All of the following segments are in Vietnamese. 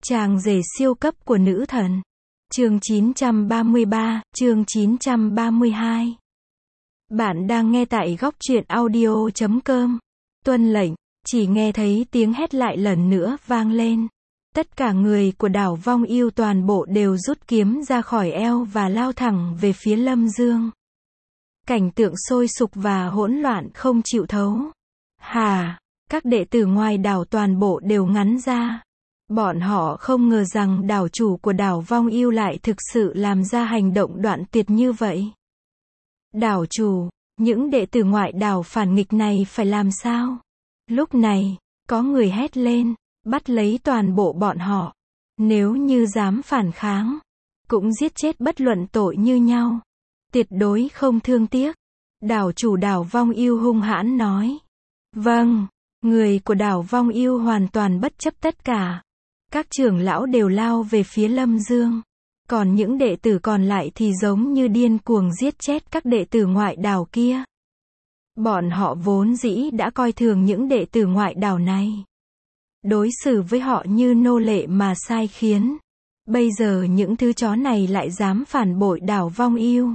Chàng rể siêu cấp của nữ thần. Chương 933, chương 932. Bạn đang nghe tại góc truyện audio.com. Tuân lệnh, chỉ nghe thấy tiếng hét lại lần nữa vang lên. Tất cả người của đảo Vong Yêu toàn bộ đều rút kiếm ra khỏi eo và lao thẳng về phía Lâm Dương. Cảnh tượng sôi sục và hỗn loạn không chịu thấu. Các đệ tử ngoài đảo toàn bộ đều ngắn ra. Bọn họ không ngờ rằng đảo chủ của đảo Vong Yêu lại thực sự làm ra hành động đoạn tuyệt như vậy. Đảo chủ, những đệ tử ngoại đảo phản nghịch này phải làm sao? Lúc này, có người hét lên, bắt lấy toàn bộ bọn họ. Nếu như dám phản kháng, cũng giết chết bất luận tội như nhau. Tuyệt đối không thương tiếc. Đảo chủ đảo Vong Yêu hung hãn nói. Vâng, người của đảo Vong Yêu hoàn toàn bất chấp tất cả. Các trưởng lão đều lao về phía Lâm Dương. Còn những đệ tử còn lại thì giống như điên cuồng giết chết các đệ tử ngoại đảo kia. Bọn họ vốn dĩ đã coi thường những đệ tử ngoại đảo này. Đối xử với họ như nô lệ mà sai khiến. Bây giờ những thứ chó này lại dám phản bội đảo Vong Yêu.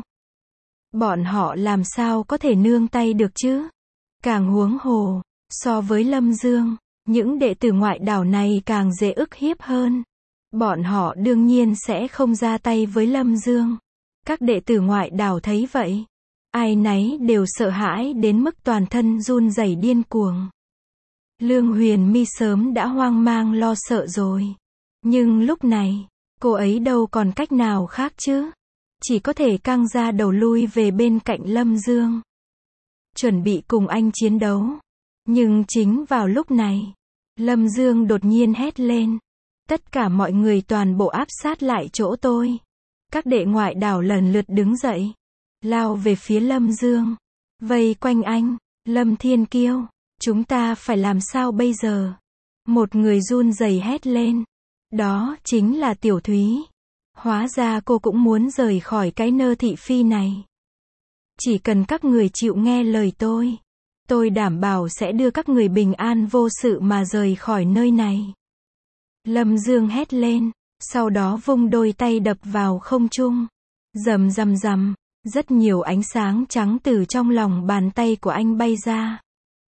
Bọn họ làm sao có thể nương tay được chứ? Càng huống hồ, so với Lâm Dương, những đệ tử ngoại đảo này càng dễ ức hiếp hơn. Bọn họ đương nhiên sẽ không ra tay với Lâm Dương. Các đệ tử ngoại đảo thấy vậy, ai nấy đều sợ hãi đến mức toàn thân run rẩy điên cuồng. Lương Huyền My sớm đã hoang mang lo sợ rồi. Nhưng lúc này, cô ấy đâu còn cách nào khác chứ? Chỉ có thể căng ra đầu lui về bên cạnh Lâm Dương. Chuẩn bị cùng anh chiến đấu. Nhưng chính vào lúc này, Lâm Dương đột nhiên hét lên. Tất cả mọi người toàn bộ áp sát lại chỗ tôi. Các đệ ngoại đảo lần lượt đứng dậy, lao về phía Lâm Dương. Vây quanh anh, Lâm Thiên Kiêu. Chúng ta phải làm sao bây giờ? Một người run rẩy hét lên. Đó chính là Tiểu Thúy. Hóa ra cô cũng muốn rời khỏi cái nơi thị phi này. Chỉ cần các người chịu nghe lời tôi đảm bảo sẽ đưa các người bình an vô sự mà rời khỏi nơi này. Lâm Dương hét lên, sau đó vung đôi tay đập vào không trung. Rầm rầm rầm, rất nhiều ánh sáng trắng từ trong lòng bàn tay của anh bay ra.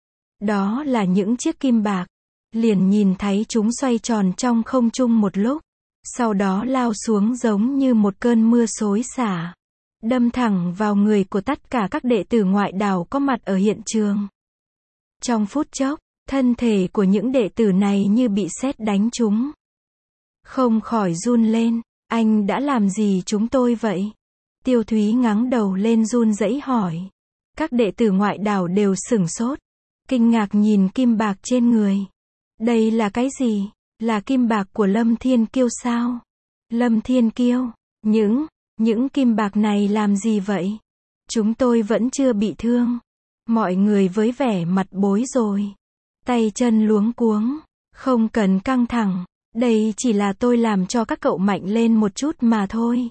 Đó là những chiếc kim bạc. Liền nhìn thấy chúng xoay tròn trong không trung một lúc. Sau đó lao xuống giống như một cơn mưa xối xả. Đâm thẳng vào người của tất cả các đệ tử ngoại đảo có mặt ở hiện trường. Trong phút chốc, thân thể của những đệ tử này như bị sét đánh trúng. Không khỏi run lên, anh đã làm gì chúng tôi vậy? Tiêu Thúy ngẩng đầu lên run rẩy hỏi. Các đệ tử ngoại đảo đều sửng sốt, kinh ngạc nhìn kim bạc trên người. Đây là cái gì? Là kim bạc của Lâm Thiên Kiêu sao? Lâm Thiên Kiêu, những kim bạc này làm gì vậy? Chúng tôi vẫn chưa bị thương. Mọi người với vẻ mặt bối rối, tay chân luống cuống. Không cần căng thẳng, đây chỉ là tôi làm cho các cậu mạnh lên một chút mà thôi.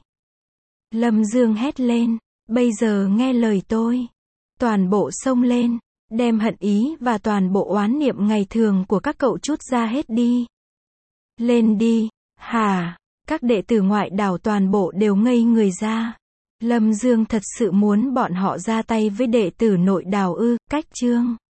Lâm Dương hét lên, bây giờ nghe lời tôi. Toàn bộ xông lên, đem hận ý và toàn bộ oán niệm ngày thường của các cậu trút ra hết đi. Lên đi, các đệ tử ngoại đảo toàn bộ đều ngây người ra. Lâm Dương thật sự muốn bọn họ ra tay với đệ tử nội đảo ư? Cách chương